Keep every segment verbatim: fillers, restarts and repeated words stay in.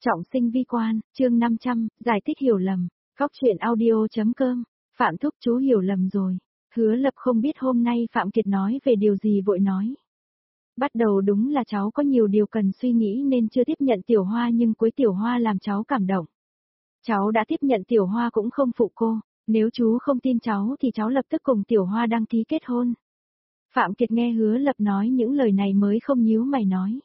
Trọng sinh vi quan, chương năm trăm, giải thích hiểu lầm, góc chuyện audio.com, Phạm Thúc chú hiểu lầm rồi. Hứa Lập không biết hôm nay Phạm Kiệt nói về điều gì vội nói. Bắt đầu đúng là cháu có nhiều điều cần suy nghĩ nên chưa tiếp nhận Tiểu Hoa, nhưng cuối Tiểu Hoa làm cháu cảm động. Cháu đã tiếp nhận Tiểu Hoa cũng không phụ cô, nếu chú không tin cháu thì cháu lập tức cùng Tiểu Hoa đăng ký kết hôn. Phạm Kiệt nghe Hứa Lập nói những lời này mới không nhíu mày nói.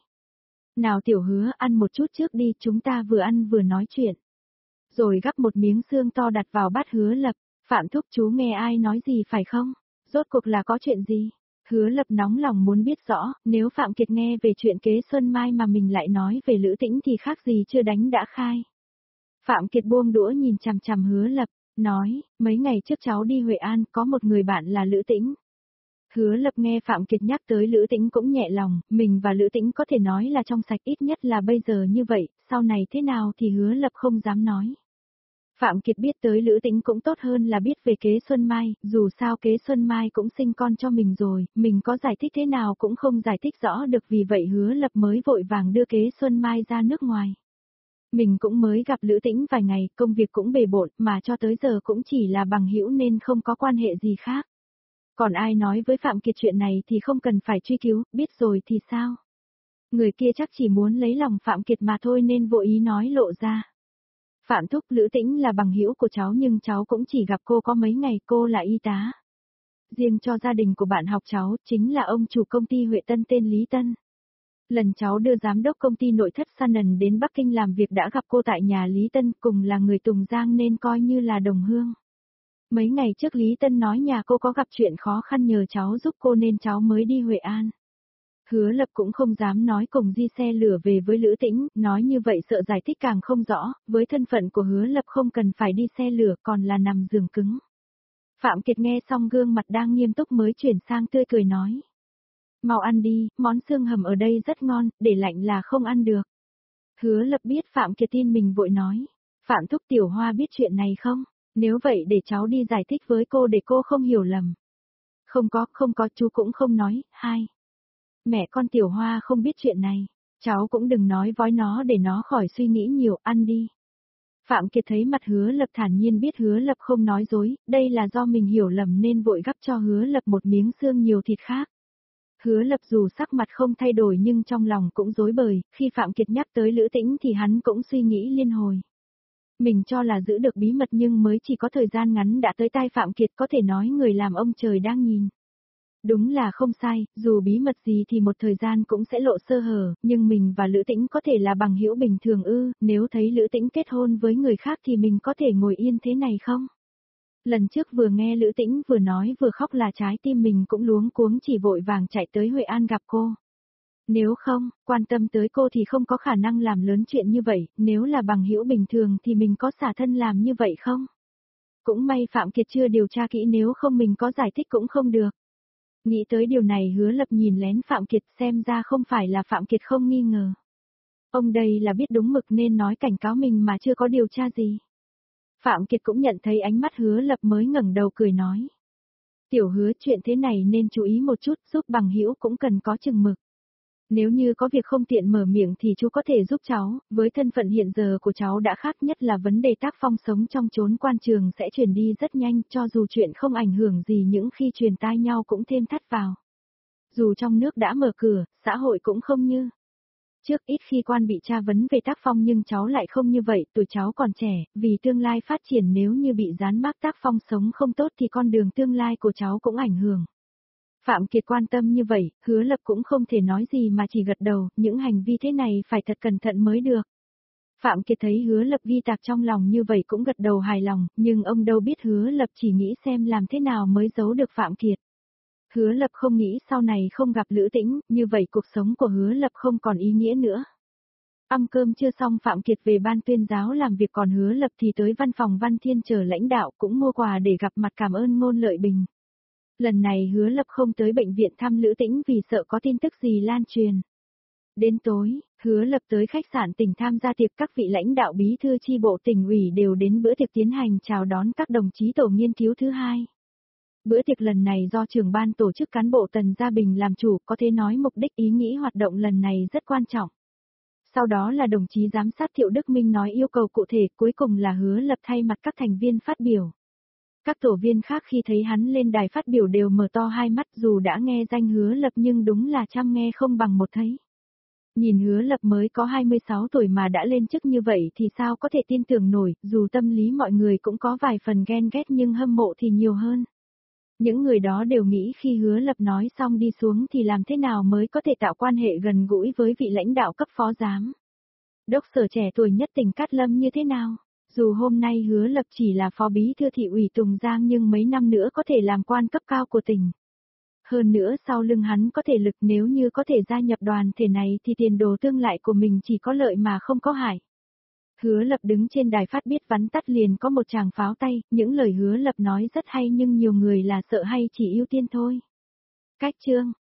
Nào Tiểu Hứa, ăn một chút trước đi, chúng ta vừa ăn vừa nói chuyện. Rồi gắp một miếng xương to đặt vào bát Hứa Lập. Phạm Thúc chú nghe ai nói gì phải không? Rốt cuộc là có chuyện gì? Hứa Lập nóng lòng muốn biết rõ, nếu Phạm Kiệt nghe về chuyện kế Xuân Mai mà mình lại nói về Lữ Tĩnh thì khác gì chưa đánh đã khai. Phạm Kiệt buông đũa nhìn chằm chằm Hứa Lập, nói, mấy ngày trước cháu đi Huệ An có một người bạn là Lữ Tĩnh. Hứa Lập nghe Phạm Kiệt nhắc tới Lữ Tĩnh cũng nhẹ lòng, mình và Lữ Tĩnh có thể nói là trong sạch, ít nhất là bây giờ như vậy, sau này thế nào thì Hứa Lập không dám nói. Phạm Kiệt biết tới Lữ Tĩnh cũng tốt hơn là biết về kế Xuân Mai, dù sao kế Xuân Mai cũng sinh con cho mình rồi, mình có giải thích thế nào cũng không giải thích rõ được, vì vậy Hứa Lập mới vội vàng đưa kế Xuân Mai ra nước ngoài. Mình cũng mới gặp Lữ Tĩnh vài ngày, công việc cũng bề bộn, mà cho tới giờ cũng chỉ là bằng hữu nên không có quan hệ gì khác. Còn ai nói với Phạm Kiệt chuyện này thì không cần phải truy cứu, biết rồi thì sao? Người kia chắc chỉ muốn lấy lòng Phạm Kiệt mà thôi nên vô ý nói lộ ra. Phạm Thúc, Lữ Tĩnh là bằng hữu của cháu nhưng cháu cũng chỉ gặp cô có mấy ngày, cô là y tá. Riêng cho gia đình của bạn học cháu, chính là ông chủ công ty Huệ Tân tên Lý Tân. Lần cháu đưa giám đốc công ty nội thất Sanan đến Bắc Kinh làm việc đã gặp cô tại nhà Lý Tân, cùng là người Tùng Giang nên coi như là đồng hương. Mấy ngày trước Lý Tân nói nhà cô có gặp chuyện khó khăn nhờ cháu giúp cô nên cháu mới đi Huệ An. Hứa Lập cũng không dám nói cùng đi xe lửa về với Lữ Tĩnh, nói như vậy sợ giải thích càng không rõ, với thân phận của Hứa Lập không cần phải đi xe lửa còn là nằm giường cứng. Phạm Kiệt nghe xong gương mặt đang nghiêm túc mới chuyển sang tươi cười nói. Mau ăn đi, món xương hầm ở đây rất ngon, để lạnh là không ăn được. Hứa Lập biết Phạm Kiệt tin mình vội nói. Phạm Thúc, Tiểu Hoa biết chuyện này không? Nếu vậy để cháu đi giải thích với cô để cô không hiểu lầm. Không có, không có, chú cũng không nói. Hai. Mẹ con Tiểu Hoa không biết chuyện này. Cháu cũng đừng nói với nó để nó khỏi suy nghĩ nhiều, ăn đi. Phạm Kiệt thấy mặt Hứa Lập thản nhiên biết Hứa Lập không nói dối, đây là do mình hiểu lầm nên vội gắp cho Hứa Lập một miếng xương nhiều thịt khác. Hứa Lập dù sắc mặt không thay đổi nhưng trong lòng cũng rối bời, khi Phạm Kiệt nhắc tới Lữ Tĩnh thì hắn cũng suy nghĩ liên hồi. Mình cho là giữ được bí mật nhưng mới chỉ có thời gian ngắn đã tới tai Phạm Kiệt, có thể nói người làm ông trời đang nhìn. Đúng là không sai, dù bí mật gì thì một thời gian cũng sẽ lộ sơ hở, nhưng mình và Lữ Tĩnh có thể là bằng hữu bình thường ư, nếu thấy Lữ Tĩnh kết hôn với người khác thì mình có thể ngồi yên thế này không? Lần trước vừa nghe Lữ Tĩnh vừa nói vừa khóc là trái tim mình cũng luống cuống, chỉ vội vàng chạy tới Huệ An gặp cô. Nếu không, quan tâm tới cô thì không có khả năng làm lớn chuyện như vậy, nếu là bằng hữu bình thường thì mình có xả thân làm như vậy không? Cũng may Phạm Kiệt chưa điều tra kỹ, nếu không mình có giải thích cũng không được. Nghĩ tới điều này Hứa Lập nhìn lén Phạm Kiệt, xem ra không phải là Phạm Kiệt không nghi ngờ. Ông đây là biết đúng mực nên nói cảnh cáo mình mà chưa có điều tra gì. Phạm Kiệt cũng nhận thấy ánh mắt Hứa Lập mới ngẩng đầu cười nói. Tiểu Hứa, chuyện thế này nên chú ý một chút, giúp bằng hữu cũng cần có chừng mực. Nếu như có việc không tiện mở miệng thì chú có thể giúp cháu, với thân phận hiện giờ của cháu đã khác, nhất là vấn đề tác phong sống trong chốn quan trường sẽ truyền đi rất nhanh, cho dù chuyện không ảnh hưởng gì những khi truyền tai nhau cũng thêm thắt vào. Dù trong nước đã mở cửa, xã hội cũng không như trước, ít khi quan bị tra vấn về tác phong, nhưng cháu lại không như vậy, tuổi cháu còn trẻ, vì tương lai phát triển nếu như bị dán mác tác phong sống không tốt thì con đường tương lai của cháu cũng ảnh hưởng. Phạm Kiệt quan tâm như vậy, Hứa Lập cũng không thể nói gì mà chỉ gật đầu, những hành vi thế này phải thật cẩn thận mới được. Phạm Kiệt thấy Hứa Lập ghi tạc trong lòng như vậy cũng gật đầu hài lòng, nhưng ông đâu biết Hứa Lập chỉ nghĩ xem làm thế nào mới giấu được Phạm Kiệt. Hứa Lập không nghĩ sau này không gặp Lữ Tĩnh, như vậy cuộc sống của Hứa Lập không còn ý nghĩa nữa. Ăn cơm chưa xong Phạm Kiệt về ban tuyên giáo làm việc, còn Hứa Lập thì tới văn phòng Văn Thiên chờ lãnh đạo, cũng mua quà để gặp mặt cảm ơn Ngôn Lợi Bình. Lần này Hứa Lập không tới bệnh viện thăm Lữ Tĩnh vì sợ có tin tức gì lan truyền. Đến tối, Hứa Lập tới khách sạn tỉnh tham gia tiệc, các vị lãnh đạo bí thư chi bộ tỉnh ủy đều đến bữa tiệc tiến hành chào đón các đồng chí tổ nghiên cứu thứ hai. Bữa tiệc lần này do trưởng ban tổ chức cán bộ Tần Gia Bình làm chủ, có thể nói mục đích ý nghĩ hoạt động lần này rất quan trọng. Sau đó là đồng chí giám sát Thiệu Đức Minh nói yêu cầu cụ thể, cuối cùng là Hứa Lập thay mặt các thành viên phát biểu. Các tổ viên khác khi thấy hắn lên đài phát biểu đều mở to hai mắt, dù đã nghe danh Hứa Lập nhưng đúng là trăm nghe không bằng một thấy. Nhìn Hứa Lập mới có hai mươi sáu tuổi mà đã lên chức như vậy thì sao có thể tin tưởng nổi, dù tâm lý mọi người cũng có vài phần ghen ghét nhưng hâm mộ thì nhiều hơn. Những người đó đều nghĩ khi Hứa Lập nói xong đi xuống thì làm thế nào mới có thể tạo quan hệ gần gũi với vị lãnh đạo cấp phó giám. Đốc sở trẻ tuổi nhất tỉnh Cát Lâm như thế nào? Dù hôm nay Hứa Lập chỉ là phó bí thư thị ủy Tùng Giang nhưng mấy năm nữa có thể làm quan cấp cao của tỉnh. Hơn nữa sau lưng hắn có thể lực, nếu như có thể gia nhập đoàn thể này thì tiền đồ tương lai của mình chỉ có lợi mà không có hại. Hứa Lập đứng trên đài phát biết vắn tắt liền có một tràng pháo tay, những lời Hứa Lập nói rất hay nhưng nhiều người là sợ hay chỉ ưu tiên thôi. Cách chương